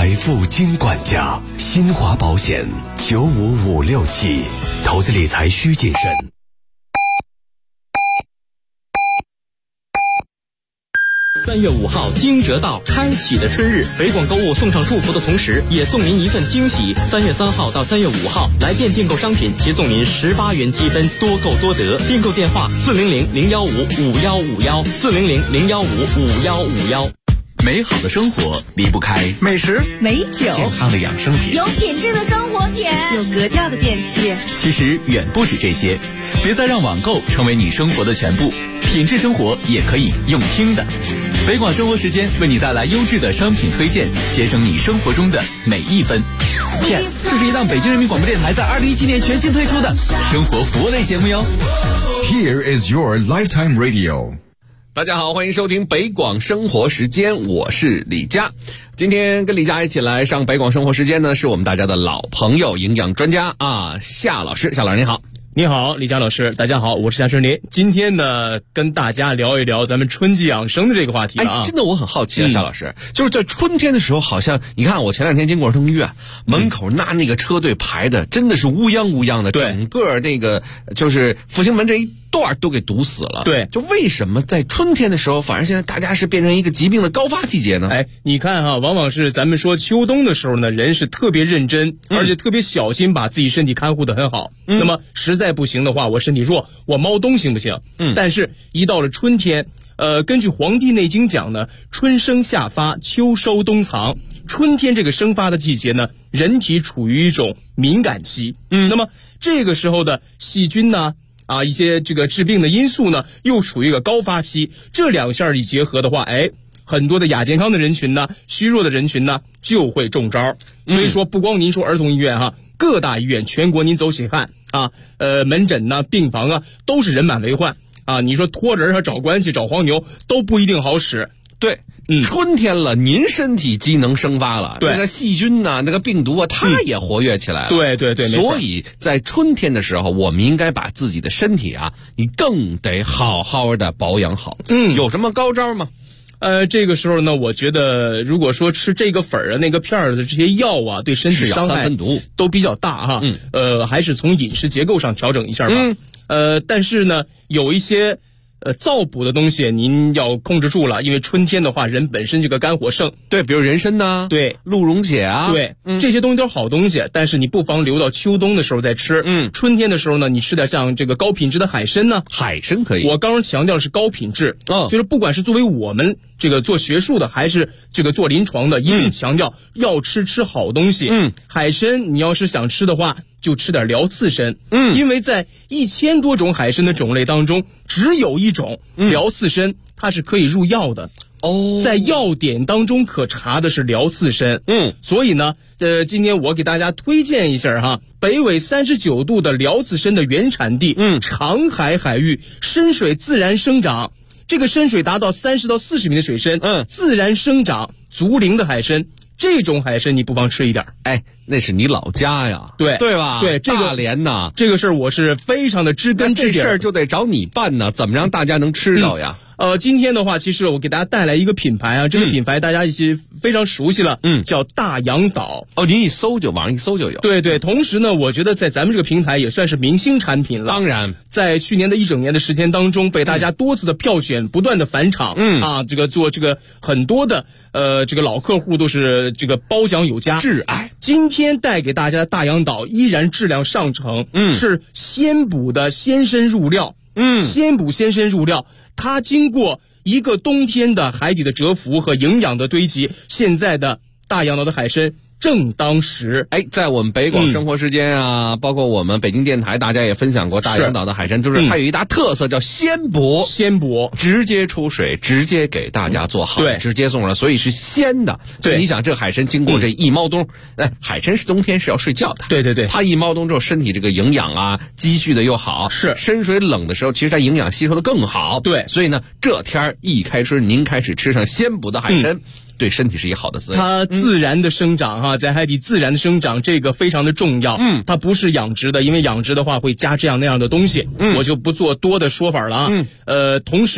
财富金管家，新华保险95567，投资理财需谨慎。 3月5号，惊蛰到，开启的春日，北广购物送上祝福的同时，也送您一份惊喜。3月3号到3月5号，来店订购商品，即送您18元积分，多购多得。订购电话400-015-5151，400-015-5151。 美好的生活离不开美食、 美酒、 健康的养生品， 有品质的生活品， 有格调的电器。 其实远不止这些，别再让网购成为你生活的全部，品质生活也可以用听的。北广生活时间为你带来优质的商品推荐，节省你生活中的每一分。Yes， 这是一档北京人民广播电台在2017年全新推出的生活服务类节目哟。 Here is your lifetime radio。 大家好，欢迎收听北广生活时间，我是李佳。今天跟李佳一起来上北广生活时间呢，是我们大家的老朋友，营养专家夏老师。夏老师您好。 你好，李佳老师，大家好，我是夏春林。今天呢，跟大家聊一聊咱们春季养生的这个话题了啊。 真的我很好奇啊，夏老师，就是在春天的时候，好像你看我前2天经过儿童医院门口，那个车队排的真的是乌泱乌泱的，整个那个就是复兴门这一段都给堵死了。 对， 就为什么在春天的时候，反而现在大家是变成一个疾病的高发季节呢？ 你看哈，往往是咱们说秋冬的时候呢，人是特别认真，而且特别小心，把自己身体看护得很好。那么实在不行的话，我身体弱，我猫冬行不行？但是一到了春天，根据《黄帝内经》讲呢，春生夏发，秋收冬藏。春天这个生发的季节呢，人体处于一种敏感期。那么这个时候的细菌呢，一些这个致病的因素呢，又处于一个高发期。这两项一结合的话，很多的亚健康的人群呢，虚弱的人群呢，就会中招。所以说，不光您说儿童医院哈，各大医院全国您走起看门诊呢、病房啊，都是人满为患啊。你说托人找关系、找黄牛都不一定好使。 对，春天了，您身体机能生发了， 对， 那个细菌呐、那个病毒啊，它也活跃起来了。 对对对， 所以在春天的时候，我们应该把自己的身体你更得好好的保养好。有什么高招吗？ 这个时候呢，我觉得如果说吃这个粉那个片的这些药对身体伤害都比较大哈。还是从饮食结构上调整一下吧。但是呢，有一些燥补的东西您要控制住了，因为春天的话，人本身这个肝火盛。 对，比如人参呐， 对， 鹿茸血对，这些东西都是好东西，但是你不妨留到秋冬的时候再吃。春天的时候呢，你吃点像这个高品质的海参呢。 海参可以。 我刚刚强调的是高品质，就是不管是作为我们这个做学术的，还是这个做临床的，一定强调要吃好东西。海参你要是想吃的话，就吃点辽刺参。因为在1000多种海参的种类当中，只有一种辽刺参，它是可以入药的。在药典当中可查的是辽刺参。所以呢，今天我给大家推荐一下哈，北纬39度的辽刺参的原产地，长海海域，深水自然生长。这个深水达到30到40米的水深，自然生长足龄的海参。这种海参你不妨吃一点。 那是你老家呀， 对吧？ 对，这个大连呐， 这个事儿我是非常的知根知底。 这事儿就得找你办呢，怎么让大家能吃到呀？ 今天的话，其实我给大家带来一个品牌这个品牌大家一起非常熟悉了，叫大洋岛。 您一搜网上一搜就有。对对，同时呢，我觉得在咱们这个平台也算是明星产品了。 当然， 在去年的1整年的时间当中，被大家多次的票选，不断的返场。这个做这个很多的这个老客户都是这个褒奖有加， 挚爱。 今天带给大家的大洋岛依然质量上乘，是鲜补的鲜参入料。鲜补鲜参入料，它经过一个冬天的海底的蛰伏和营养的堆积，现在的大洋岛的海参正当时。 在我们北广生活时间包括我们北京电台，大家也分享过大洋岛的海参，就是它有一大特色叫鲜补，直接出水，直接给大家做好，直接送了，所以是鲜的。对，你想这海参经过这一猫冬，海参是冬天是要睡觉的， 对， 它一猫冬之后，身体这个营养积蓄的又好， 是深水冷的时候，其实它营养吸收的更好。 对， 所以呢，这天一开春，您开始吃上鲜补的海参。对身体是一个好的滋养， 它自然的生长在海底自然的生长，这个非常的重要。它不是养殖的，因为养殖的话会加这样那样的东西，我就不做多的说法了同时呢，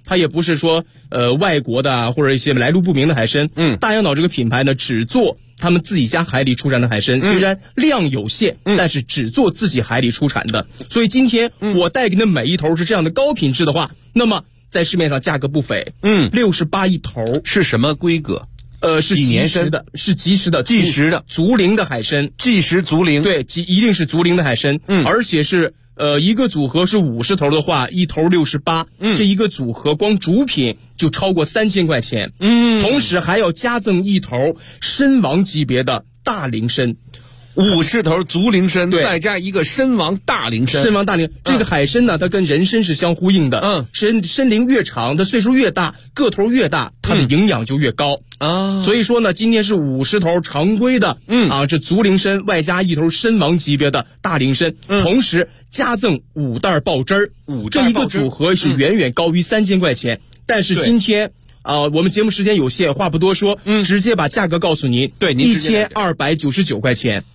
它也不是说外国的或者一些来路不明的海参。大洋岛这个品牌呢，只做他们自己家海里出产的海参，虽然量有限，但是只做自己海里出产的。所以今天我带给你的每一头是这样的高品质的话，那么在市面上价格不菲，68一头。 是什么规格？ 是即时的，是即时的足龄的海参， 即时足龄， 对，一定是足龄的海参，而且是一个组合是50头的话，一头68，这一个组合光主品就超过3000块钱，同时还要加赠一头参王级别的大龄参。 50头足龄参，再加一个参王大龄参。 参王大龄，这个海参呢，它跟人参是相呼应的。参龄越长，它岁数越大，个头越大，它的营养就越高啊。所以说呢，今天是50头常规的，这足龄参外加一头参王级别的大龄参，同时加赠5袋爆汁儿。这一个组合是远远高于3000块钱。但是今天我们节目时间有限，话不多说，直接把价格告诉您。 对，您 1299块钱。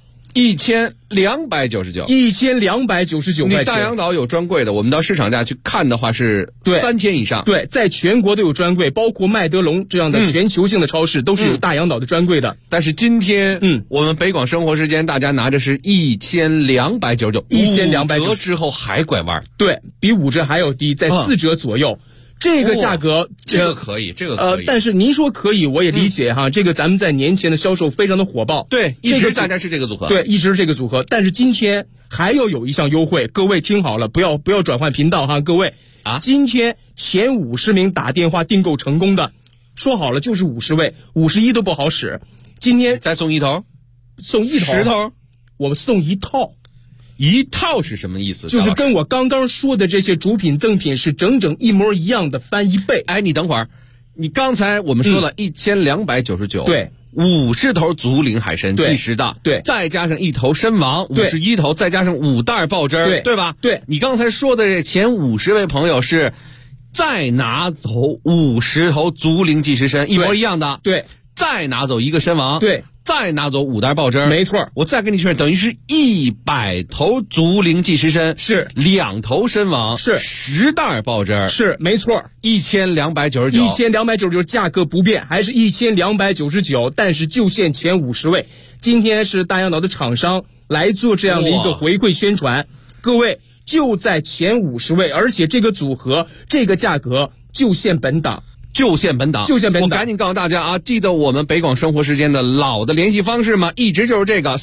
1299，1299块钱。你大洋岛有专柜的，我们到市场价去看的话是3000以上。 对，在全国都有专柜，包括麦德龙这样的全球性的超市都是有大洋岛的专柜的。 但是今天，我们北广生活时间大家拿着是1299，1299折之后还拐弯， 对比5折还要低，在4折左右。这个价格， 这个可以。 但是您说可以，我也理解哈。这个咱们在年前的销售非常的火爆， 对，一直大家是这个组合， 对，一直是这个组合。但是今天还要有一项优惠，各位听好了，不要转换频道哈，各位今天前50名打电话订购成功的，说好了就是50位，51都不好使。今天再送一头， 送一头 10头， 我们送一套。 一套是什么意思？ 就是跟我刚刚说的这些主品赠品是整整一模一样的，翻1倍。 你等会儿，你刚才我们说了1299， 对 ，50头足龄海参即时的， 对， 再加上一头参王51头，再加上5袋爆汁，对吧？ 对， 你刚才说的这前50位朋友是再拿走50头足龄即时参，一模一样的， 对， 再拿走一个参王， 对。 再拿走5袋爆汁， 没错。 我再跟你确认，等于是100头足龄即时参， 是 2头参王， 是 10袋爆汁， 是没错。1299，价格不变，还是1299，但是就限前50位。今天是大洋岛的厂商来做这样的一个回馈宣传，各位就在前50位，而且这个组合这个价格就限本档。我赶紧告诉大家啊，记得我们北广生活时间的老的联系方式吗？一直就是这个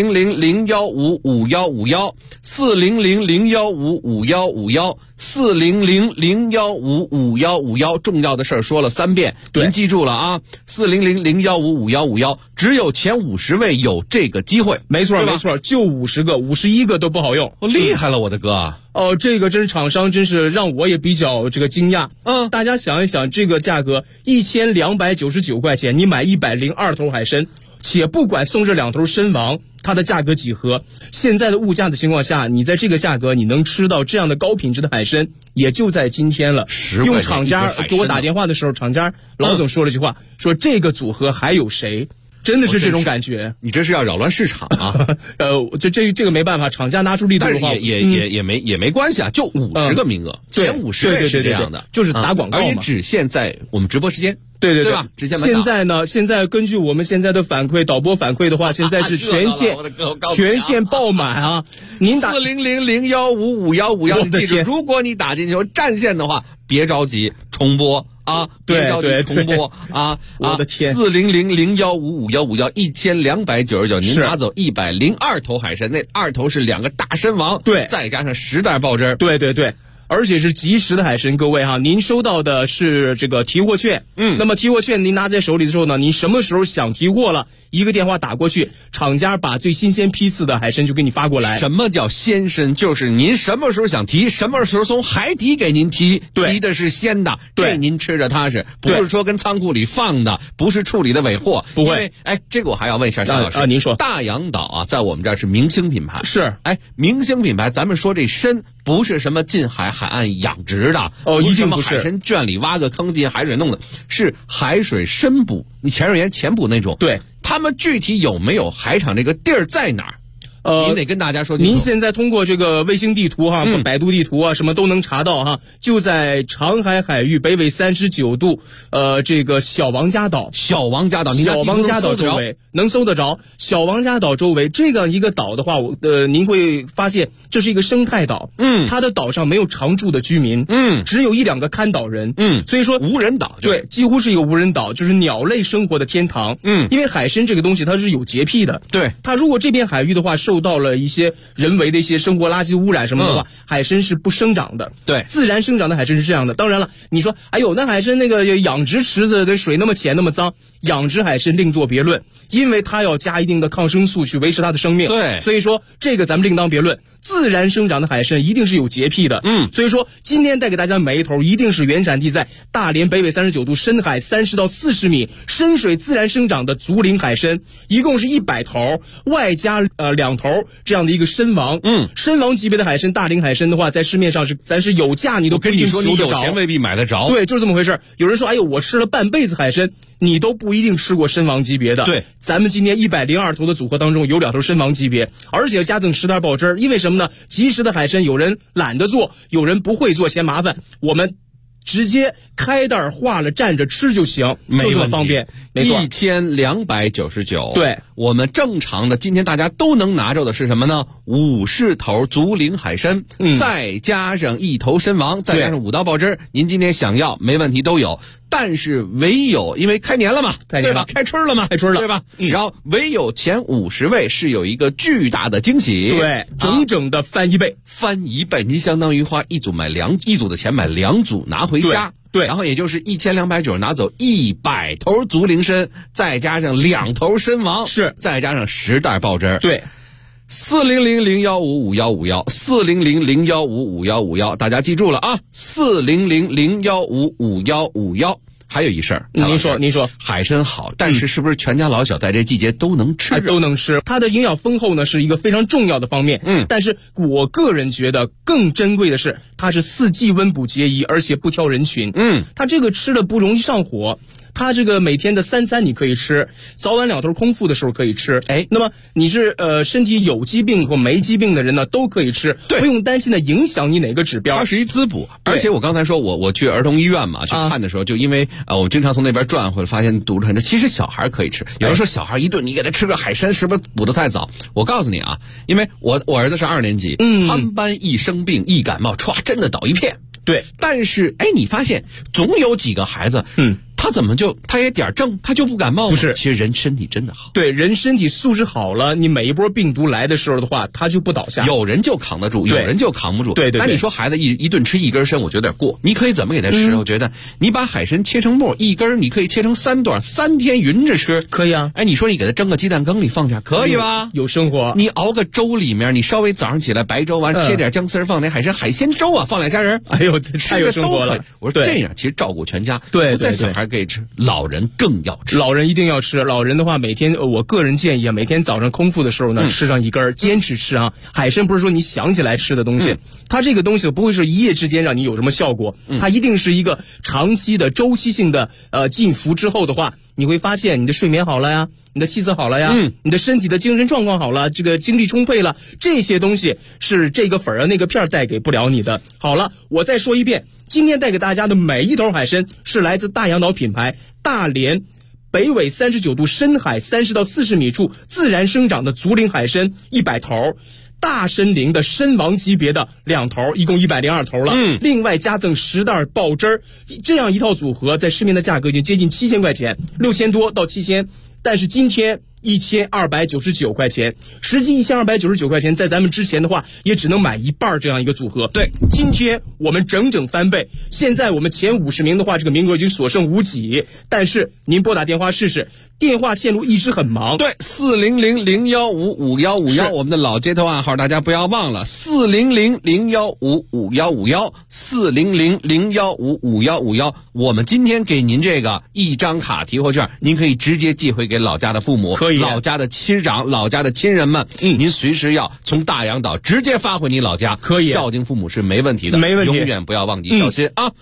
40001555151，40001555151，40001555151，重要的事儿说了3遍，您记住了啊，40001555151，只有前50位有这个机会。 没错，就50个，51个都不好用。 厉害了，我的哥！ 这个真是厂商真是让我也比较这个惊讶。大家想一想，这个价格1299块钱，你买102头海参，且不管送这2头参王，它的价格几何？现在的物价的情况下，你在这个价格你能吃到这样的高品质的海参，也就在今天了。用厂家给我打电话的时候，厂家老总说了一句话，说这个组合还有谁？真的是这种感觉， 你这是要扰乱市场啊！ 这个没办法，厂家拿出力度的话， 也没关系啊，就50个名额，前50位是这样的， 就是打广告嘛， 而且只限在我们直播时间。 对吧？只限现在呢，根据我们现在的反馈，导播反馈的话，现在是全线爆满啊！您打 40001555151，你记住，如果你打进去占线的话，别着急重播。别着急重播啊！ 我的天 ，40001555151，1299，您拿走102头海参，那2头是2个大参王， 对， 再加上10袋爆汁， 对。而且是即时的海参，各位哈，您收到的是这个提货券，那么提货券您拿在手里的时候呢，您什么时候想提货了，一个电话打过去，厂家把最新鲜批次的海参就给你发过来。 什么叫鲜参？就是您什么时候想提，什么时候从海底给您提，提的是鲜的，这您吃着踏实，不是说跟仓库里放的，不是处理的尾货， 不会。 这个我还要问一下夏老师您说， 大洋岛啊，在我们这儿是明星品牌， 是， 明星品牌，咱们说这参不是什么近海海岸养殖的， 一定不是海参圈里挖个坑进海水弄的，是海水深捕，你潜水员潜捕那种。 对， 他们具体有没有海场这个地儿在哪儿？ 您得跟大家说。 您现在通过这个卫星地图哈，百度地图啊，什么都能查到哈。就在长海海域北纬39度，这个小王家岛周围能搜得着。小王家岛周围这个一个岛的话，您会发现这是一个生态岛。它的岛上没有常住的居民。只有1-2个看岛人。所以说无人岛。 对，几乎是一个无人岛，就是鸟类生活的天堂。因为海参这个东西它是有洁癖的。 对， 它如果这片海域的话受到了一些人为的一些生活垃圾污染什么的话，海参是不生长的。 对， 自然生长的海参是这样的。当然了，你说哎呦，那海参那个养殖池子的水那么浅那么脏，养殖海参另作别论，因为它要加一定的抗生素去维持它的生命。 对， 所以说这个咱们另当别论。自然生长的海参一定是有洁癖的。所以说今天带给大家每一头一定是原产地在大连北纬39度深海30到40米深水自然生长的足龄海参，一共是100头，外加2头这样的一个参王。参王级别的海参，大龄海参的话，在市面上咱是有价你都不一定求得着。 你有钱未必买得着。 对，就是这么回事。有人说，哎呦，我吃了半辈子海参，你都不一定吃过参王级别的。 对， 咱们今天102头的组合当中有2头参王级别，而且加赠10袋爆汁。因为什么呢？及时的海参有人懒得做，有人不会做嫌麻烦，我们直接开袋化了蘸着吃就行，就这么方便。没错 ，1299。 对， 我们正常的今天大家都能拿着的是什么呢？50头足龄海参，再加上1头参王，再加上5道爆汁，您今天想要没问题都有。但是唯有因为开年了嘛，对吧？开春了嘛，对吧？然后唯有前50位是有一个巨大的惊喜， 对，整整的翻1倍， 您相当于花一组的钱买2组拿回家。 对， 然后也就是1290拿走100头足龄参，再加上2头参王， 是， 再加上10袋爆汁。 对 ，40001555151，40001555151，大家记住了啊，40001555151。还有一事儿， 您说， 海参好，但是是不是全家老小在这季节都能吃？ 都能吃，它的营养丰厚呢是一个非常重要的方面。但是我个人觉得更珍贵的是，它是4季温补节宜，而且不挑人群。它这个吃了不容易上火。它这个每天的3餐你可以吃，早晚2头空腹的时候可以吃。那么你是身体有疾病或没疾病的人呢，都可以吃，不用担心的影响你哪个指标。 它是一滋补，而且我刚才说我去儿童医院嘛去看的时候，就因为我们经常从那边转回来，发现肚子很沉。其实小孩可以吃，有人说小孩一顿你给他吃个海参是不是补得太早？我告诉你啊，因为我儿子是2年级，他们班一生病一感冒，歘，真的倒一片。 对， 但是你发现总有几个孩子，他怎么他也点正，他就不感冒吗？ 不是， 其实人身体真的好。 对，人身体素质好了，你每一波病毒来的时候的话，他就不倒下。 有人就扛得住，有人就扛不住。对。那你说孩子一顿吃1根参，我觉得有点过。你可以怎么给他吃？我觉得你把海参切成末，1根你可以切成3段，3天匀着吃， 可以啊。 你说你给他蒸个鸡蛋羹里放下，可以吧？ 有生活。 你熬个粥里面，你稍微早上起来白粥完，切点姜丝放点海鲜粥啊，放2家人， 哎呦，太有生活了。 我说这样其实照顾全家。对，不但小孩可以吃，老人更要吃。 老人一定要吃。老人的话，每天我个人建议啊，每天早上空腹的时候呢，吃上1根，坚持吃啊。海参不是说你想起来吃的东西，它这个东西不会是一夜之间让你有什么效果，它一定是一个长期的周期性的进服之后的话，你会发现你的睡眠好了呀，你的气色好了呀，你的身体的精神状况好了，这个精力充沛了，这些东西是这个粉啊那个片带给不了你的。好了，我再说一遍，今天带给大家的每一头海参是来自大洋岛品牌大连北纬39度深海30到40米处自然生长的足龄海参100头。大参龄的参王级别的2头，一共102头了。另外加赠10袋爆汁儿，这样一套组合在市面的价格已经接近7000块钱，6000多到7000，但是今天1299块钱，实际1299块钱，在咱们之前的话也只能买1半这样一个组合。 对， 今天我们整整翻倍。现在我们前50名的话，这个名额已经所剩无几，但是您拨打电话试试，电话线路一直很忙。 对，40001555151，我们的老街头暗号大家不要忘了，40001555151，40001555151。我们今天给您这个1张卡提货券，您可以直接寄回给老家的父母， 可以老家的亲长、老家的亲人们，您随时要从大洋岛直接发回你老家， 可以孝敬父母是没问题的， 没问题， 永远不要忘记孝心啊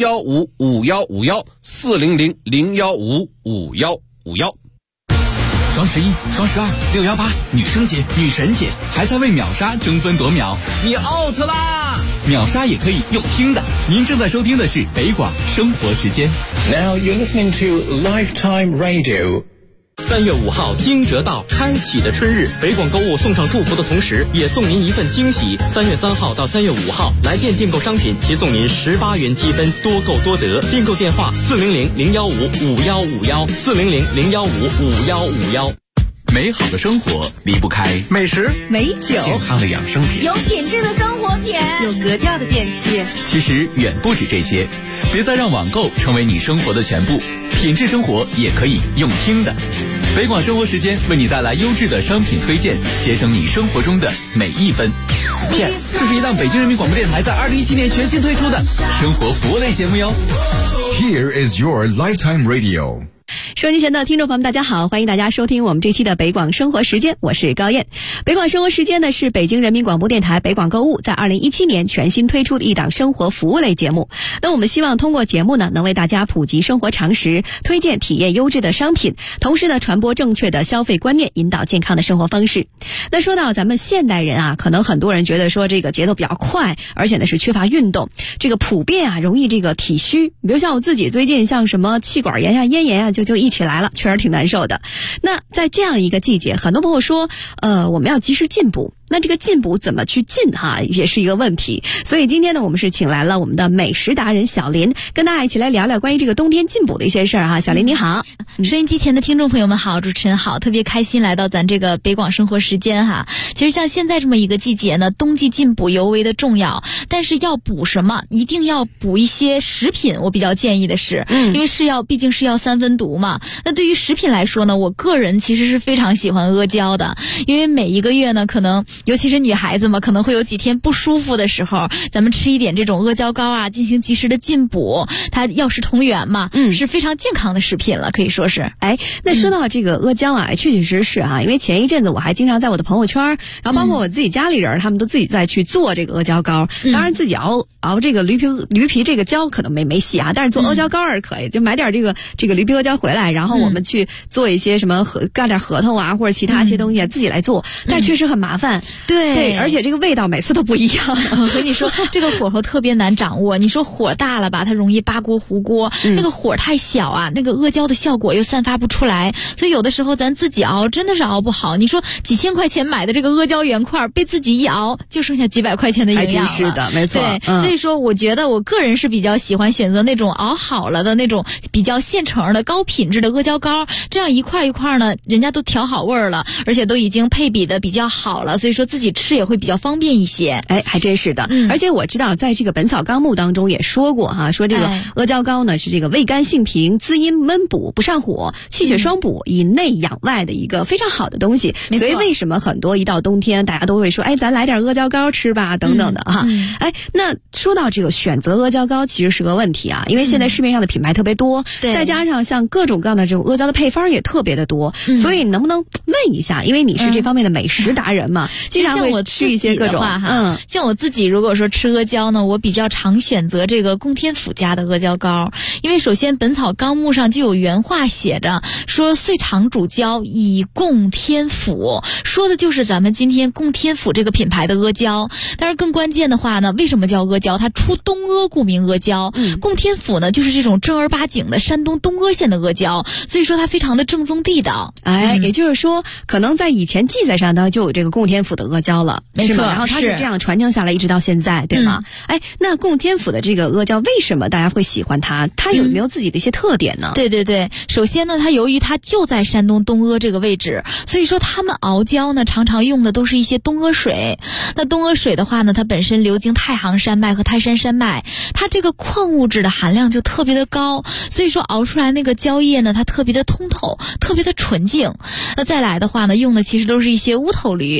！40001555151，40001555151。 双11、双12、618，女生节、女神节，还在为秒杀争分夺秒，你 out 啦！秒杀也可以用听的。您正在收听的是北广生活时间。 Now you're listening to Lifetime Radio。 3月5号，惊蛰到，开启的春日，北广购物送上祝福的同时，也送您一份惊喜。3月3号到3月5号，来店订购商品，即送您18元积分，多购多得。订购电话400-015-5151，400-015-5151。 美好的生活离不开美食、 美酒、 健康的养生品， 有品质的生活品，有格调的电器。 其实远不止这些，别再让网购成为你生活的全部，品质生活也可以用听的。北广生活时间为你带来优质的商品推荐，节省你生活中的每一分。这是一档北京人民广播电台在2017年全新推出的生活服务类节目哟。 Here is your Lifetime Radio。 收音机前的听众朋友们，大家好，欢迎大家收听我们这期的北广生活时间，我是高燕。北广生活时间呢是北京人民广播电台北广购物在2017年全新推出的一档生活服务类节目。那我们希望通过节目呢，能为大家普及生活常识，推荐体验优质的商品，同时呢传播正确的消费观念，引导健康的生活方式。那说到咱们现代人啊，可能很多人觉得说这个节奏比较快，而且呢是缺乏运动，这个普遍啊容易这个体虚。比如像我自己最近像什么气管炎啊、咽炎啊，就一起来了，确实挺难受的。那在这样一个季节，很多朋友说我们要及时进补，那这个进补怎么去进也是一个问题。所以今天呢，我们是请来了我们的美食达人小林，跟大家一起来聊聊关于这个冬天进补的一些事儿小林你好。 收音机前的听众朋友们好，主持人好，特别开心来到咱这个北广生活时间其实像现在这么一个季节呢，冬季进补尤为的重要，但是要补什么，一定要补一些食品。我比较建议的是，因为毕竟是药三分毒嘛。那对于食品来说呢，我个人其实是非常喜欢阿胶的，因为每一个月呢，可能尤其是女孩子嘛，可能会有几天不舒服的时候，咱们吃一点这种阿胶膏进行及时的进补，它药食同源嘛，是非常健康的食品了，可以说是。 那说到这个阿胶确实是因为前一阵子我还经常在我的朋友圈，然后包括我自己家里人，他们都自己在去做这个阿胶膏。当然自己熬这个驴皮这个胶可能没戏但是做阿胶膏是可以，就买点这个驴皮阿胶回来，然后我们去做一些什么干点核桃或者其他一些东西自己来做，但确实很麻烦。对，而且这个味道每次都不一样。 我跟你说，这个火候特别难掌握。你说火大了吧，它容易扒锅糊锅；那个火太小那个阿胶的效果又散发不出来。所以有的时候咱自己熬真的是熬不好。你说几千块钱买的这个阿胶原块，被自己一熬就剩下几百块钱的营养了。 还真是的，没错。 对，所以说我觉得我个人是比较喜欢选择那种熬好了的那种比较现成的高品质的阿胶膏，这样一块一块呢，人家都调好味儿了，而且都已经配比的比较好了，所以说自己吃也会比较方便一些。 还真是的。而且我知道在这个《本草纲目》当中也说过说这个阿胶膏呢是这个味甘性平、滋阴焖补、不上火、气血双补、以内养外的一个非常好的东西。所以为什么很多一到冬天大家都会说咱来点阿胶膏吃吧等等的那说到这个选择阿胶膏其实是个问题因为现在市面上的品牌特别多，再加上像各种各样的这种阿胶的配方也特别的多，所以能不能问一下，因为你是这方面的美食达人嘛，经常会吃一些各种像我自己如果说吃阿胶呢，我比较常选择这个供天府家的阿胶膏。因为首先《本草纲目》上就有原话写着说，岁长主胶以供天府，说的就是咱们今天供天府这个品牌的阿胶。但是更关键的话呢，为什么叫阿胶？它出东阿，故名阿胶。供天府呢就是这种正儿八经的山东东阿县的阿胶，所以说它非常的正宗地道。 也就是说可能在以前记载上呢就有这个供天府的阿胶了， 没错， 然后它是这样传承下来一直到现在，对吗？那供天府的这个阿胶为什么大家会喜欢它？它有没有自己的一些特点呢？ 对，首先呢，它由于它就在山东东阿这个位置，所以说他们熬胶呢常常用的都是一些东阿水。那东阿水的话呢，它本身流经太行山脉和泰山山脉，它这个矿物质的含量就特别的高，所以说熬出来那个胶液呢，它特别的通透，特别的纯净。那再来的话呢，用的其实都是一些乌头驴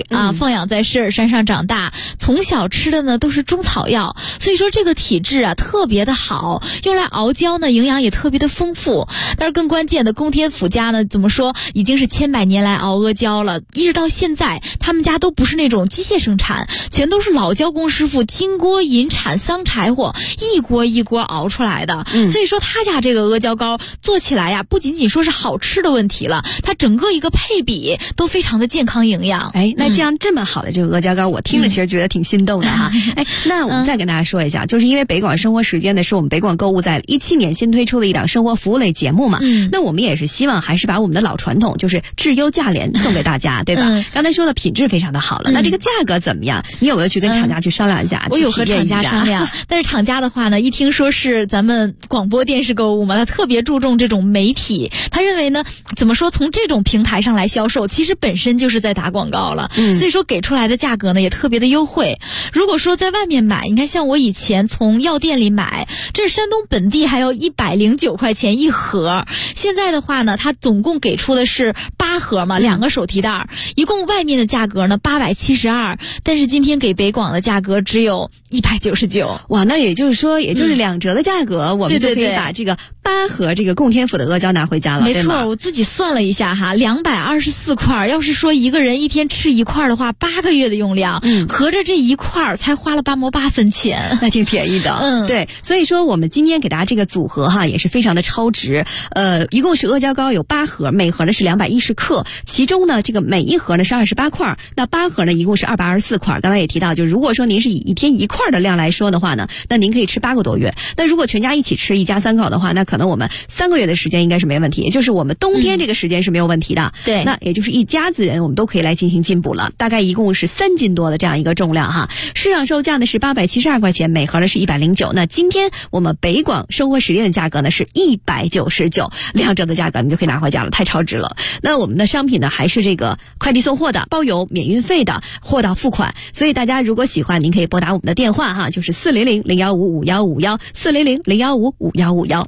放养在狮尔山上长大，从小吃的呢都是中草药，所以说这个体质啊特别的好，用来熬胶呢营养也特别的丰富。但是更关键的，供天府家呢怎么说，已经是千百年来熬阿胶了，一直到现在他们家都不是那种机械生产，全都是老胶工师傅金锅银铲桑柴火一锅一锅熬出来的。所以说他家这个阿胶糕做起来呀，不仅仅说是好吃的问题了，它整个一个配比都非常的健康营养。 哎，那这样这么好的这个阿胶糕，我听着其实觉得挺心动的哈。哎，那我们再跟大家说一下，就是因为北广生活时间呢，是我们北广购物在17年新推出的一档生活服务类节目嘛。那我们也是希望还是把我们的老传统，就是质优价廉送给大家，对吧？刚才说的品质非常的好了，那这个价格怎么样？你有没有去跟厂家去商量一下？ 我有和厂家商量，但是厂家的话呢，一听说是咱们广播电视购物嘛，他特别注重这种媒体，他认为呢，怎么说，从这种平台上来销售，其实本身就是在打广告了。所以说给出来的价格呢也特别的优惠。如果说在外面买，你看像我以前从药店里买，这是山东本地还要109块钱一盒，现在的话呢，它总共给出的是8盒嘛，2个手提袋，一共外面的价格呢872，但是今天给北广的价格只有199。 哇，那也就是说，也就是2折的价格，我们就可以把这个8盒这个供天府的阿胶拿回家了。 没错，我自己算了一下哈，224块，要是说一个人一天吃1块的话，8个月的用量，合着这1块才花了8毛8分钱， 那挺便宜的。对，所以说我们今天给大家这个组合哈，也是非常的超值。一共是阿胶糕有8盒，每盒呢是210克，其中呢这个每一盒呢是28块，那8盒呢一共是224块。刚才也提到，就如果说您是以一天1块的量来说的话呢，那您可以吃8个多月。那如果全家一起吃，一家3口的话，那可能我们3个月的时间应该是没问题，也就是我们冬天这个时间是没有问题的。 对， 那也就是一家子人我们都可以来进行进补了，大概一共是3斤多的这样一个重量哈。市场售价呢是872块钱，每盒呢是109。那今天我们北广生活实店的价格呢是199，2折的价格你就可以拿回家了，太超值了。那我们的商品呢还是这个快递送货的，包邮免运费的，货到付款。所以大家如果喜欢，您可以拨打我们的电话哈，就是400-015-5151，400-015-5151。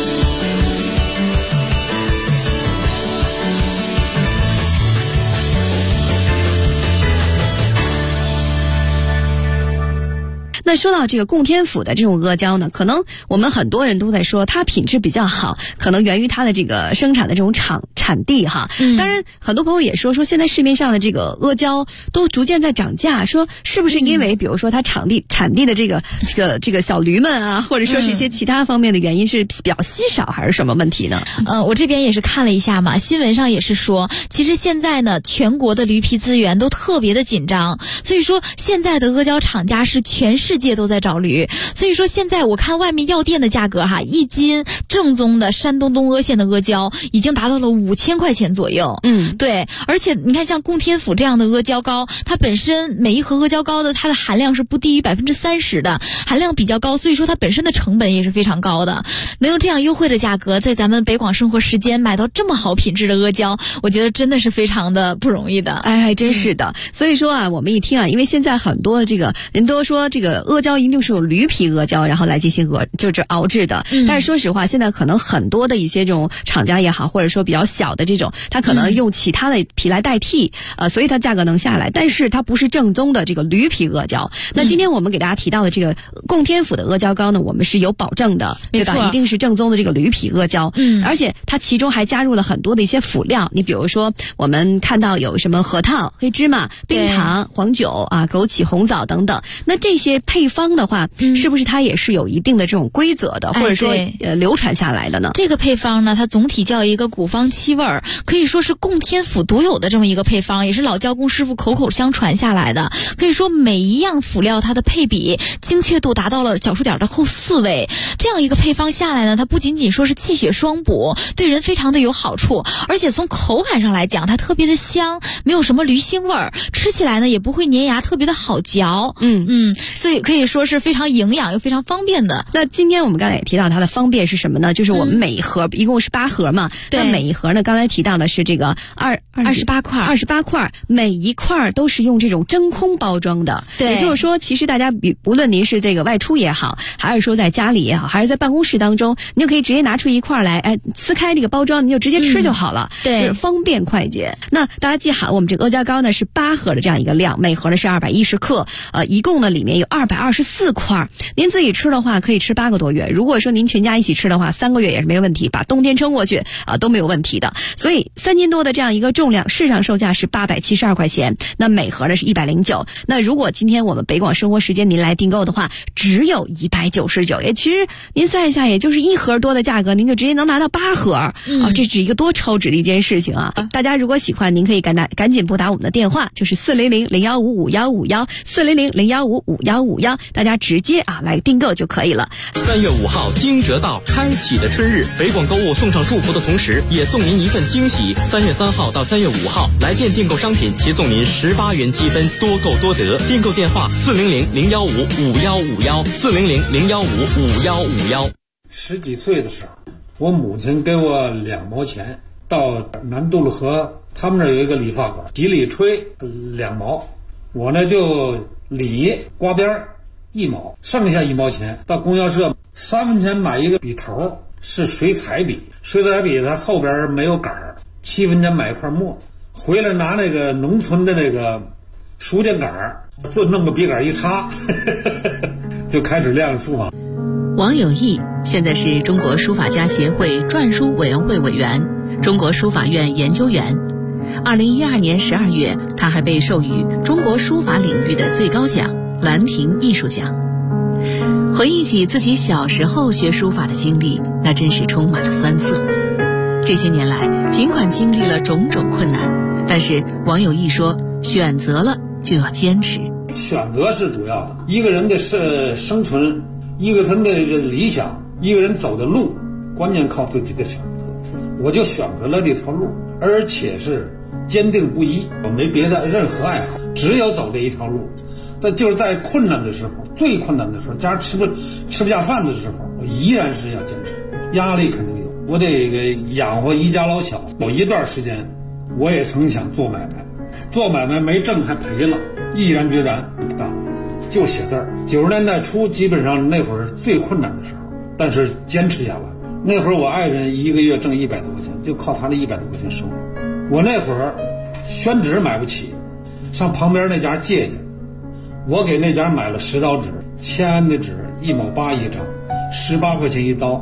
那说到这个供天府的这种阿胶呢，可能我们很多人都在说它品质比较好，可能源于它的这个生产的这种产地哈。当然很多朋友也说现在市面上的这个阿胶都逐渐在涨价，说是不是因为比如说它产地的这个小驴们啊，或者说是一些其他方面的原因是比较稀少，还是什么问题呢？ 我这边也是看了一下嘛，新闻上也是说，其实现在呢全国的驴皮资源都特别的紧张，所以说现在的阿胶厂家是全世界都在找驴，所以说现在我看外面药店的价格哈，1斤正宗的山东东阿县的阿胶已经达到了5000块钱左右。对，而且你看像供天府这样的阿胶糕，它本身每一盒阿胶糕的它的含量是不低于30%的，含量比较高，所以说它本身的成本也是非常高的。能用这样优惠的价格在咱们北广生活时间买到这么好品质的阿胶，我觉得真的是非常的不容易的。 哎，还真是的。所以说啊，我们一听啊，因为现在很多的这个人都说这个阿胶一定是有驴皮阿胶，然后来进行就是熬制的。但是说实话，现在可能很多的一些这种厂家也好，或者说比较小的这种，它可能用其他的皮来代替，所以它价格能下来，但是它不是正宗的这个驴皮阿胶。那今天我们给大家提到的这个供天府的阿胶糕呢，我们是有保证的，对吧？一定是正宗的这个驴皮阿胶。而且它其中还加入了很多的一些辅料，你比如说我们看到有什么核桃、黑芝麻、冰糖、黄酒啊、枸杞、红枣等等。那这些配方的话，是不是它也是有一定的这种规则的，或者说流传下来的呢？ 这个配方呢，它总体叫一个古方七味儿，可以说是供天府独有的这么一个配方，也是老胶工师傅口口相传下来的。可以说每一样辅料它的配比精确度达到了小数点的后4位，这样一个配方下来呢，它不仅仅说是气血双补，对人非常的有好处，而且从口感上来讲，它特别的香，没有什么驴腥味儿，吃起来呢也不会粘牙，特别的好嚼。所以可以说是非常营养又非常方便的。 那今天我们刚才也提到它的方便是什么呢？就是我们每一盒一共是8盒嘛，那每一盒呢，刚才提到的是这个28块，每一块都是用这种真空包装的。 对， 也就是说，其实大家无论您是这个外出也好，还是说在家里也好，还是在办公室当中，你就可以直接拿出一块来，撕开这个包装，你就直接吃就好了。 对， 就是方便快捷。那大家记好，我们这个阿胶糕呢是8盒的这样一个量，每盒呢是210克，一共呢里面有224块。您自己吃的话可以吃8个多月，如果说您全家一起吃的话，3个月也是没问题，把冬天撑过去都没有问题的。所以3斤多的这样一个重量，市场售价是872块钱，那每盒呢是109。那如果今天我们北广生活时间您来订购的话，只有199，也其实您算一下，也就是1盒多的价格，您就直接能拿到8盒这是一个多超值的一件事情啊！大家如果喜欢，您可以赶紧拨打我们的电话，就是400-015-5151，400-015-5151，大家直接来订购就可以了。 3月5号惊蛰到，开启的春日，北广购物送上祝福的同时，也送您一份惊喜。3月3号到3月5号，来店订购商品，即送您18元积分，多购多得。订购电话400-015-5151，400-015-5151。 10几岁的时候，我母亲给我2毛钱，到南渡路河，他们那儿有一个理发馆，洗理吹2毛，我呢就理刮边1毛，剩下1毛钱到供销社3分钱买一个笔头，是水彩笔，水彩笔它后边没有杆儿，7分钱买一块墨，回来拿那个农村的那个书架杆儿，就弄个笔杆一插就开始练书法。 王有义现在是中国书法家协会篆书委员会委员、中国书法院研究员。2012年12月，他还被授予中国书法领域的最高奖兰亭艺术奖。回忆起自己小时候学书法的经历，那真是充满了酸涩。这些年来，尽管经历了种种困难，但是王有义说，选择了就要坚持。 选择是主要的，一个人的生存，一个人的理想，一个人走的路，关键靠自己的选择。我就选择了这条路，而且是坚定不移，我没别的任何爱好，只有走这一条路。但就是在困难的时候，最困难的时候，家吃不下饭的时候，我依然是要坚持。压力肯定有，我得养活一家老小。有一段时间，我也曾想做买卖，做买卖没挣还赔了，毅然决然不干，就写字儿。90年代初，基本上那会儿最困难的时候，但是坚持下来。那会儿我爱人一个月挣100多块钱，就靠他那100多块钱生活。我那会儿宣纸买不起，上旁边那家借去，我给那家买了10刀纸，签的纸1毛8一张，18块钱一刀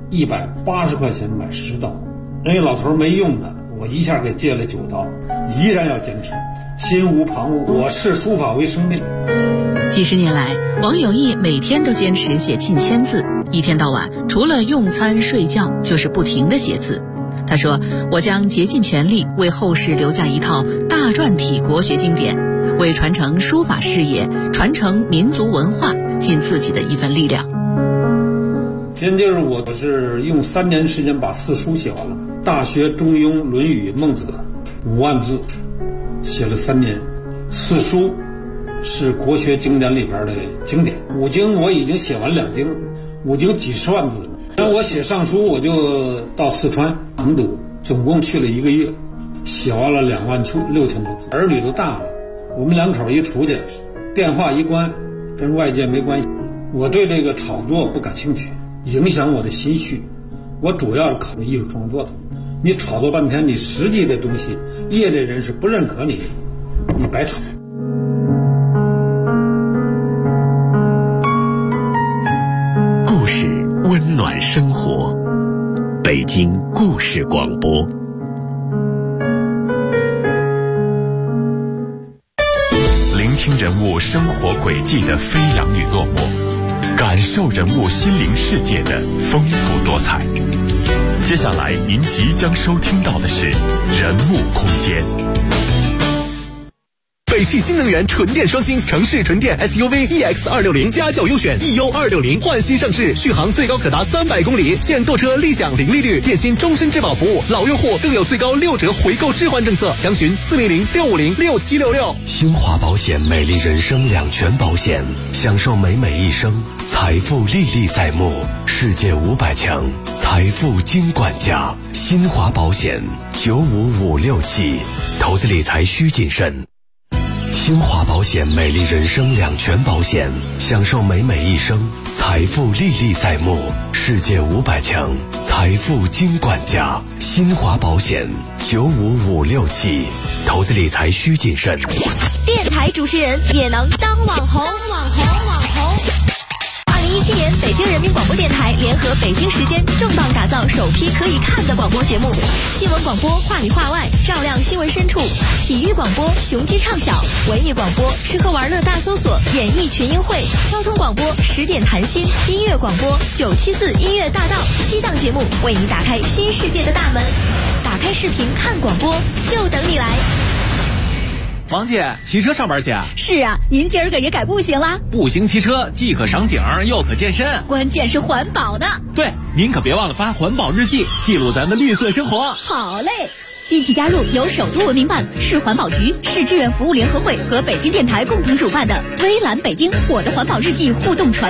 ，180块钱买10刀。人家老头没用的，我一下给借了9刀，依然要坚持，心无旁骛。我视书法为生命。 几十年来，王有义每天都坚持写近1000字，一天到晚除了用餐睡觉就是不停地写字。他说，我将竭尽全力为后世留下一套大篆体国学经典，为传承书法事业、传承民族文化尽自己的一份力量。 现就是我是用3年时间把4书写完了，大学、中庸、论语、孟子5万字写了3年。4书是国学经典里边的经典，5经我已经写完2经，5经几十万字了。然后我写上书，我就到四川成都，总共去了1个月，写完了26000多字。儿女都大了，我们2口一出去，电话一关，跟外界没关系。我对这个炒作不感兴趣，影响我的心绪。我主要是考虑艺术创作的。你炒作半天，你实际的东西，业内人士不认可你，你白炒。 故事温暖生活，北京故事广播。聆听人物生活轨迹的飞扬与落寞，感受人物心灵世界的丰富多彩。接下来您即将收听到的是人物空间。北北汽新能源纯电双星城市纯电 SUV EX260，家轿优选 EU260换新上市，续航最高可达300公里，现购车立享零利率，电信终身质保服务，老用户更有最高6折回购置换政策。详询400-650-6766。 新华保险美丽人生两全保险，享受美美一生，财富历历在目，世界500强，财富金管家。新华保险95567，投资理财需谨慎。新华保险美丽人生两全保险，享受美美一生，财富历历在目，世界500强，财富金管家。新华保险95567，投资理财需谨慎。 电台主持人也能当网红。2017年，北京人民广播电台联合北京时间重磅打造首批可以看的广播节目，新闻广播话里话外，照亮新闻深处；体育广播雄鸡唱晓，文艺广播吃喝玩乐大搜索，演艺群英会；交通广播10点谈心，音乐广播974音乐大道，7档节目为你打开新世界的大门。打开视频看广播，就等你来。 王姐，骑车上班去啊？ 是啊，您今儿个也改步行啦？ 步行骑车既可赏景又可健身， 关键是环保呢。 对，您可别忘了发环保日记，记录咱的绿色生活。 好嘞，一起加入由首都文明办、市环保局、市志愿服务联合会和北京电台共同主办的微蓝北京我的环保日记互动传